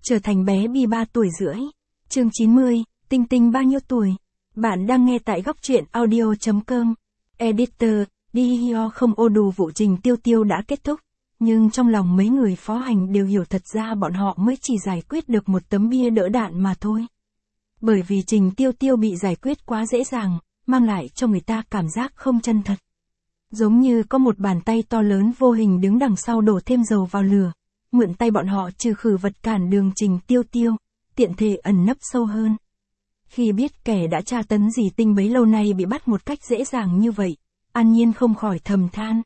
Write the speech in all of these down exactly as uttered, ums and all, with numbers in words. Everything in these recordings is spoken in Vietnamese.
Trở thành bé Bi ba tuổi rưỡi. Chương chín mươi, Tinh Tinh bao nhiêu tuổi? Bạn đang nghe tại góc truyện audio chấm com. Editor, đi hio không ô đủ vụ Trình Tiêu Tiêu đã kết thúc. Nhưng trong lòng mấy người phó hành đều hiểu thật ra bọn họ mới chỉ giải quyết được một tấm bia đỡ đạn mà thôi. Bởi vì Trình Tiêu Tiêu bị giải quyết quá dễ dàng, mang lại cho người ta cảm giác không chân thật. Giống như có một bàn tay to lớn vô hình đứng đằng sau đổ thêm dầu vào lửa, mượn tay bọn họ trừ khử vật cản đường Trình Tiêu Tiêu, tiện thể ẩn nấp sâu hơn. Khi biết kẻ đã tra tấn dì Tinh bấy lâu nay bị bắt một cách dễ dàng như vậy, An Nhiên không khỏi thầm than.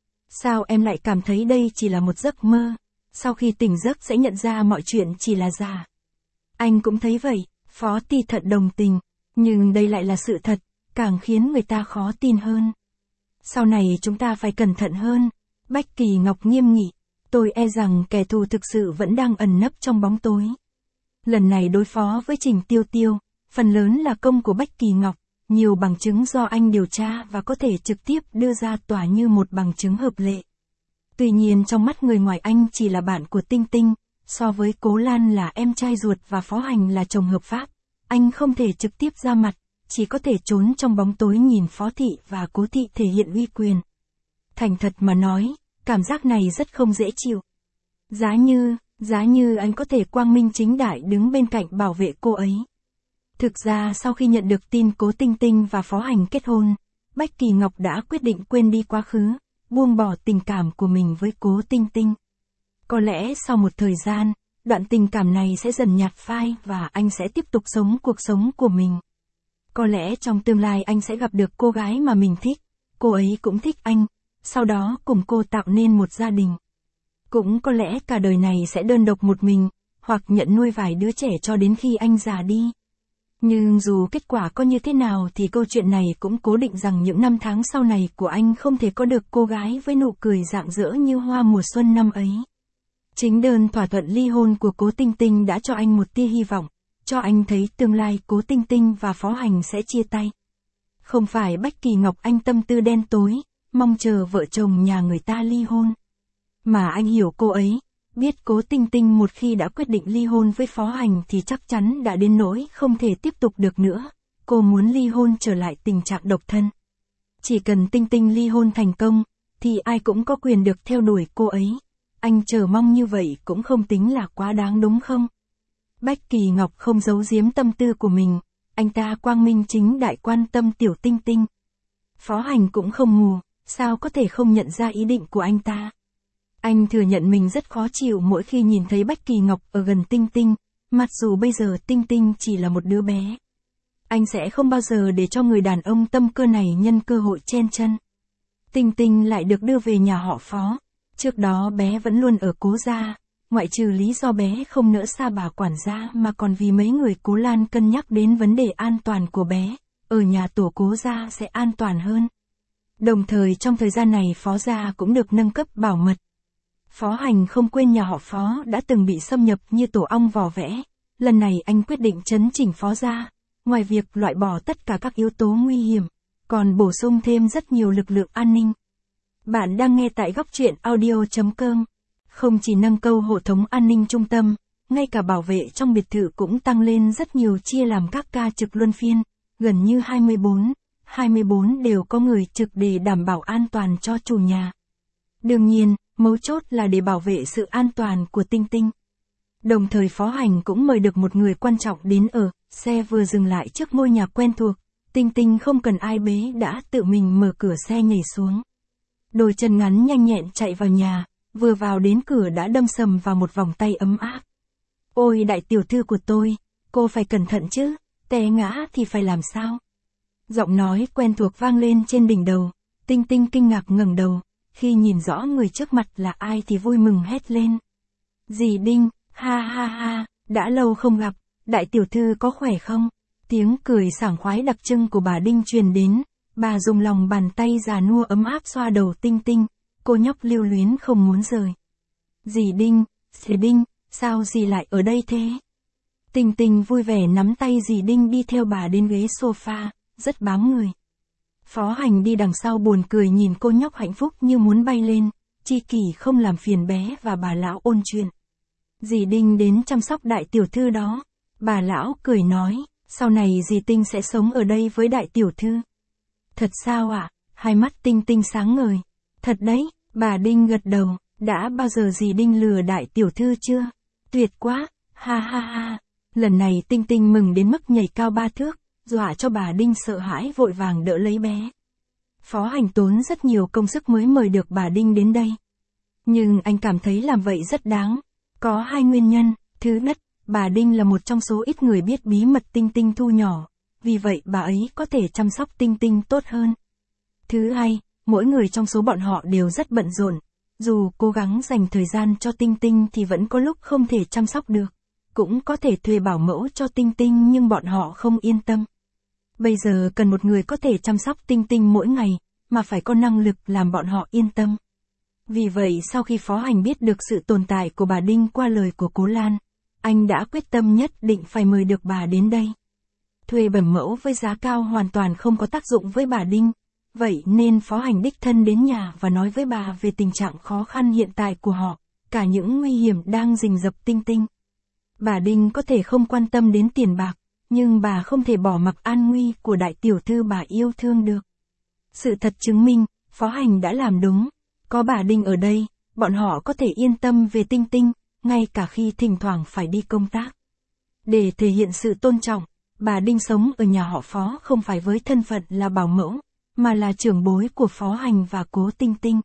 Sao em lại cảm thấy đây chỉ là một giấc mơ, sau khi tỉnh giấc sẽ nhận ra mọi chuyện chỉ là giả. Anh cũng thấy vậy, Phó Ti thật đồng tình, nhưng đây lại là sự thật, càng khiến người ta khó tin hơn. Sau này chúng ta phải cẩn thận hơn, Bách Kỳ Ngọc nghiêm nghị, tôi e rằng kẻ thù thực sự vẫn đang ẩn nấp trong bóng tối. Lần này đối phó với Trình Tiêu Tiêu, phần lớn là công của Bách Kỳ Ngọc, nhiều bằng chứng do anh điều tra và có thể trực tiếp đưa ra tòa như một bằng chứng hợp lệ. Tuy nhiên trong mắt người ngoài anh chỉ là bạn của Tinh Tinh, so với Cố Lan là em trai ruột và Phó Hành là chồng hợp pháp, anh không thể trực tiếp ra mặt, chỉ có thể trốn trong bóng tối nhìn Phó Thị và Cố Thị thể hiện uy quyền. Thành thật mà nói, cảm giác này rất không dễ chịu. Giá như, giá như anh có thể quang minh chính đại đứng bên cạnh bảo vệ cô ấy. Thực ra sau khi nhận được tin Cố Tinh Tinh và Phó Hành kết hôn, Bách Kỳ Ngọc đã quyết định quên đi quá khứ, buông bỏ tình cảm của mình với Cố Tinh Tinh. Có lẽ sau một thời gian, đoạn tình cảm này sẽ dần nhạt phai và anh sẽ tiếp tục sống cuộc sống của mình. Có lẽ trong tương lai anh sẽ gặp được cô gái mà mình thích, cô ấy cũng thích anh, sau đó cùng cô tạo nên một gia đình. Cũng có lẽ cả đời này sẽ đơn độc một mình, hoặc nhận nuôi vài đứa trẻ cho đến khi anh già đi. Nhưng dù kết quả có như thế nào thì câu chuyện này cũng cố định rằng những năm tháng sau này của anh không thể có được cô gái với nụ cười rạng rỡ như hoa mùa xuân năm ấy. Chính đơn thỏa thuận ly hôn của Cố Tinh Tinh đã cho anh một tia hy vọng, cho anh thấy tương lai Cố Tinh Tinh và Phó Hành sẽ chia tay. Không phải Bách Kỳ Ngọc anh tâm tư đen tối, mong chờ vợ chồng nhà người ta ly hôn. Mà anh hiểu cô ấy, biết Cố Tinh Tinh một khi đã quyết định ly hôn với Phó Hành thì chắc chắn đã đến nỗi không thể tiếp tục được nữa, cô muốn ly hôn trở lại tình trạng độc thân. Chỉ cần Tinh Tinh ly hôn thành công, thì ai cũng có quyền được theo đuổi cô ấy. Anh chờ mong như vậy cũng không tính là quá đáng đúng không? Bách Kỳ Ngọc không giấu giếm tâm tư của mình, anh ta quang minh chính đại quan tâm tiểu Tinh Tinh. Phó Hành cũng không mù, sao có thể không nhận ra ý định của anh ta. Anh thừa nhận mình rất khó chịu mỗi khi nhìn thấy Bách Kỳ Ngọc ở gần Tinh Tinh, mặc dù bây giờ Tinh Tinh chỉ là một đứa bé. Anh sẽ không bao giờ để cho người đàn ông tâm cơ này nhân cơ hội chen chân. Tinh Tinh lại được đưa về nhà họ Phó, trước đó bé vẫn luôn ở Cố gia, ngoại trừ lý do bé không nỡ xa bà quản gia mà còn vì mấy người Cố Lan cân nhắc đến vấn đề an toàn của bé, ở nhà tổ Cố gia sẽ an toàn hơn. Đồng thời trong thời gian này Phó gia cũng được nâng cấp bảo mật. Phó Hành không quên nhà họ Phó đã từng bị xâm nhập như tổ ong vò vẽ, lần này anh quyết định chấn chỉnh Phó gia, ngoài việc loại bỏ tất cả các yếu tố nguy hiểm, còn bổ sung thêm rất nhiều lực lượng an ninh. Bạn đang nghe tại góc truyện audio chấm com. Không chỉ nâng cấp hệ thống an ninh trung tâm, ngay cả bảo vệ trong biệt thự cũng tăng lên rất nhiều, chia làm các ca trực luân phiên, gần như hai mươi bốn, hai mươi bốn đều có người trực để đảm bảo an toàn cho chủ nhà. Đương nhiên, mấu chốt là để bảo vệ sự an toàn của Tinh Tinh. Đồng thời Phó Hành cũng mời được một người quan trọng đến ở, xe vừa dừng lại trước ngôi nhà quen thuộc, Tinh Tinh không cần ai bế đã tự mình mở cửa xe nhảy xuống. Đôi chân ngắn nhanh nhẹn chạy vào nhà, vừa vào đến cửa đã đâm sầm vào một vòng tay ấm áp. Ôi đại tiểu thư của tôi, cô phải cẩn thận chứ, té ngã thì phải làm sao? Giọng nói quen thuộc vang lên trên đỉnh đầu, Tinh Tinh kinh ngạc ngẩng đầu, khi nhìn rõ người trước mặt là ai thì vui mừng hét lên. Dì Đinh, ha ha ha, đã lâu không gặp, đại tiểu thư có khỏe không? Tiếng cười sảng khoái đặc trưng của bà Đinh truyền đến, bà dùng lòng bàn tay già nua ấm áp xoa đầu Tinh Tinh, cô nhóc lưu luyến không muốn rời. Dì Đinh, dì Đinh, sao dì lại ở đây thế? Tinh Tinh vui vẻ nắm tay dì Đinh đi theo bà đến ghế sofa, rất bám người. Phó Hành đi đằng sau buồn cười nhìn cô nhóc hạnh phúc như muốn bay lên, chi kỷ không làm phiền bé và bà lão ôn chuyện. Dì Đinh đến chăm sóc đại tiểu thư đó. Bà lão cười nói, sau này dì Tinh sẽ sống ở đây với đại tiểu thư. Thật sao ạ? À? Hai mắt Tinh Tinh sáng ngời. Thật đấy, bà Đinh gật đầu, đã bao giờ dì Đinh lừa đại tiểu thư chưa? Tuyệt quá, ha ha ha. Lần này Tinh Tinh mừng đến mức nhảy cao ba thước, dọa cho bà Đinh sợ hãi vội vàng đỡ lấy bé. Phó Hành tốn rất nhiều công sức mới mời được bà Đinh đến đây. Nhưng anh cảm thấy làm vậy rất đáng. Có hai nguyên nhân. Thứ nhất, bà Đinh là một trong số ít người biết bí mật Tinh Tinh thu nhỏ, vì vậy bà ấy có thể chăm sóc Tinh Tinh tốt hơn. Thứ hai, mỗi người trong số bọn họ đều rất bận rộn. Dù cố gắng dành thời gian cho Tinh Tinh thì vẫn có lúc không thể chăm sóc được. Cũng có thể thuê bảo mẫu cho Tinh Tinh nhưng bọn họ không yên tâm. Bây giờ cần một người có thể chăm sóc Tinh Tinh mỗi ngày, mà phải có năng lực làm bọn họ yên tâm. Vì vậy sau khi Phó Hành biết được sự tồn tại của bà Đinh qua lời của Cố Lan, anh đã quyết tâm nhất định phải mời được bà đến đây. Thuê bẩm mẫu với giá cao hoàn toàn không có tác dụng với bà Đinh, vậy nên Phó Hành đích thân đến nhà và nói với bà về tình trạng khó khăn hiện tại của họ, cả những nguy hiểm đang rình rập Tinh Tinh. Bà Đinh có thể không quan tâm đến tiền bạc, nhưng bà không thể bỏ mặc an nguy của đại tiểu thư bà yêu thương được. Sự thật chứng minh, Phó Hành đã làm đúng. Có bà Đinh ở đây, bọn họ có thể yên tâm về Tinh Tinh, ngay cả khi thỉnh thoảng phải đi công tác. Để thể hiện sự tôn trọng, bà Đinh sống ở nhà họ Phó không phải với thân phận là bảo mẫu, mà là trưởng bối của Phó Hành và Cố Tinh Tinh.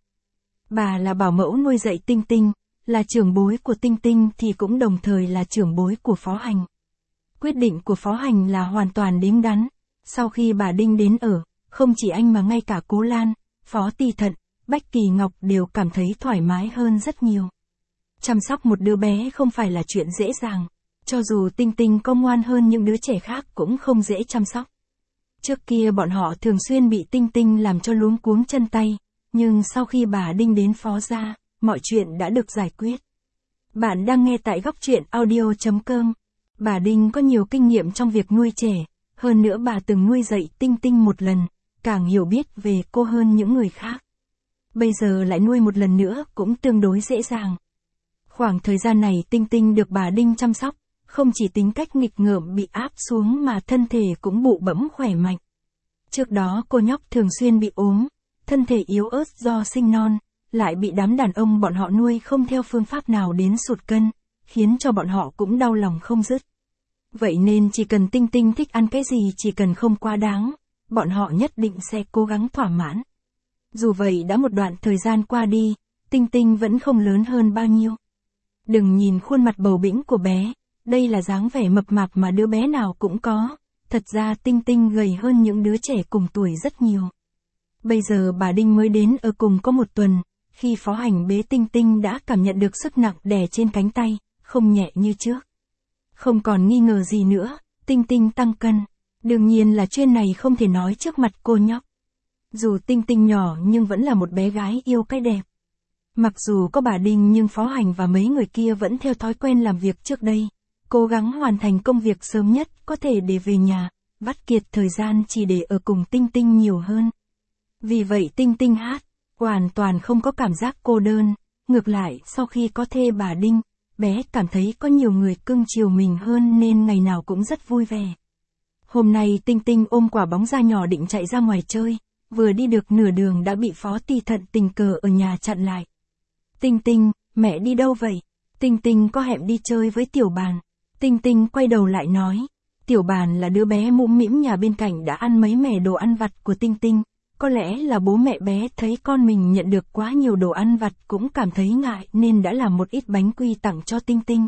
Bà là bảo mẫu nuôi dạy Tinh Tinh, là trưởng bối của Tinh Tinh thì cũng đồng thời là trưởng bối của Phó Hành. Quyết định của Phó Hành là hoàn toàn đúng đắn. Sau khi bà Đinh đến ở, không chỉ anh mà ngay cả Cố Lan, Phó Tỳ Thận, Bách Kỳ Ngọc đều cảm thấy thoải mái hơn rất nhiều. Chăm sóc một đứa bé không phải là chuyện dễ dàng, cho dù Tinh Tinh có ngoan hơn những đứa trẻ khác cũng không dễ chăm sóc. Trước kia bọn họ thường xuyên bị Tinh Tinh làm cho luống cuống chân tay, nhưng sau khi bà Đinh đến Phó gia, mọi chuyện đã được giải quyết. Bạn đang nghe tại góc truyện audio chấm com. Bà Đinh có nhiều kinh nghiệm trong việc nuôi trẻ, hơn nữa bà từng nuôi dạy Tinh Tinh một lần, càng hiểu biết về cô hơn những người khác. Bây giờ lại nuôi một lần nữa cũng tương đối dễ dàng. Khoảng thời gian này Tinh Tinh được bà Đinh chăm sóc, không chỉ tính cách nghịch ngợm bị áp xuống mà thân thể cũng bụ bẫm khỏe mạnh. Trước đó cô nhóc thường xuyên bị ốm, thân thể yếu ớt do sinh non, lại bị đám đàn ông bọn họ nuôi không theo phương pháp nào đến sụt cân, khiến cho bọn họ cũng đau lòng không dứt. Vậy nên chỉ cần Tinh Tinh thích ăn cái gì chỉ cần không quá đáng, bọn họ nhất định sẽ cố gắng thỏa mãn. Dù vậy đã một đoạn thời gian qua đi, Tinh Tinh vẫn không lớn hơn bao nhiêu. Đừng nhìn khuôn mặt bầu bĩnh của bé, đây là dáng vẻ mập mạp mà đứa bé nào cũng có, thật ra Tinh Tinh gầy hơn những đứa trẻ cùng tuổi rất nhiều. Bây giờ bà Đinh mới đến ở cùng có một tuần, khi Phó Hành bế Tinh Tinh đã cảm nhận được sức nặng đè trên cánh tay, không nhẹ như trước. Không còn nghi ngờ gì nữa, Tinh Tinh tăng cân. Đương nhiên là chuyện này không thể nói trước mặt cô nhóc. Dù Tinh Tinh nhỏ nhưng vẫn là một bé gái yêu cái đẹp. Mặc dù có bà Đinh nhưng Phó Hành và mấy người kia vẫn theo thói quen làm việc trước đây, cố gắng hoàn thành công việc sớm nhất có thể để về nhà, vắt kiệt thời gian chỉ để ở cùng Tinh Tinh nhiều hơn. Vì vậy Tinh Tinh hát, hoàn toàn không có cảm giác cô đơn, ngược lại sau khi có thê bà Đinh, bé cảm thấy có nhiều người cưng chiều mình hơn nên ngày nào cũng rất vui vẻ. Hôm nay Tinh Tinh ôm quả bóng da nhỏ định chạy ra ngoài chơi, vừa đi được nửa đường đã bị Phó Tỳ Thận tình cờ ở nhà chặn lại. Tinh Tinh, mẹ đi đâu vậy? Tinh Tinh có hẹn đi chơi với Tiểu Bàn. Tinh Tinh quay đầu lại nói, Tiểu Bàn là đứa bé mũm mĩm nhà bên cạnh đã ăn mấy mẻ đồ ăn vặt của Tinh Tinh. Có lẽ là bố mẹ bé thấy con mình nhận được quá nhiều đồ ăn vặt cũng cảm thấy ngại nên đã làm một ít bánh quy tặng cho Tinh Tinh.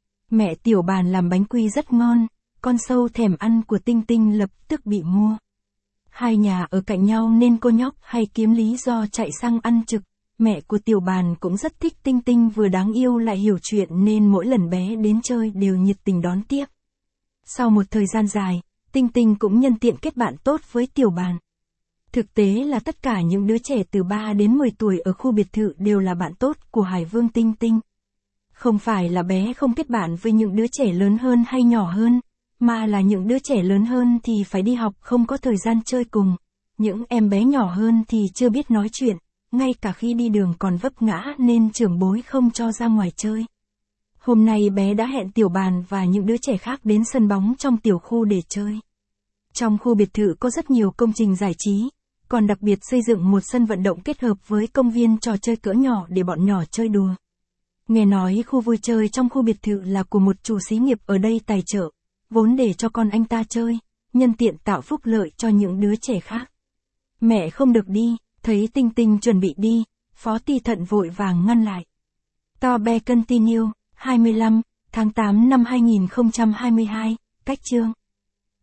Mẹ Tiểu Bàn làm bánh quy rất ngon, con sâu thèm ăn của Tinh Tinh lập tức bị mua. Hai nhà ở cạnh nhau nên cô nhóc hay kiếm lý do chạy sang ăn trực. Mẹ của Tiểu Bàn cũng rất thích Tinh Tinh vừa đáng yêu lại hiểu chuyện nên mỗi lần bé đến chơi đều nhiệt tình đón tiếp. Sau một thời gian dài, Tinh Tinh cũng nhân tiện kết bạn tốt với Tiểu Bàn. Thực tế là tất cả những đứa trẻ từ ba đến mười tuổi ở khu biệt thự đều là bạn tốt của Hải Vương Tinh Tinh. Không phải là bé không kết bạn với những đứa trẻ lớn hơn hay nhỏ hơn, mà là những đứa trẻ lớn hơn thì phải đi học không có thời gian chơi cùng. Những em bé nhỏ hơn thì chưa biết nói chuyện, ngay cả khi đi đường còn vấp ngã nên trưởng bối không cho ra ngoài chơi. Hôm nay bé đã hẹn Tiểu Bàn và những đứa trẻ khác đến sân bóng trong tiểu khu để chơi. Trong khu biệt thự có rất nhiều công trình giải trí, còn đặc biệt xây dựng một sân vận động kết hợp với công viên trò chơi cỡ nhỏ để bọn nhỏ chơi đùa. Nghe nói khu vui chơi trong khu biệt thự là của một chủ xí nghiệp ở đây tài trợ, vốn để cho con anh ta chơi, nhân tiện tạo phúc lợi cho những đứa trẻ khác. Mẹ không được đi, thấy Tinh Tinh chuẩn bị đi, Phó Ti Thận vội vàng ngăn lại. To be continue, hai mươi lăm tháng tám năm hai nghìn không trăm hai mươi hai, cách chương.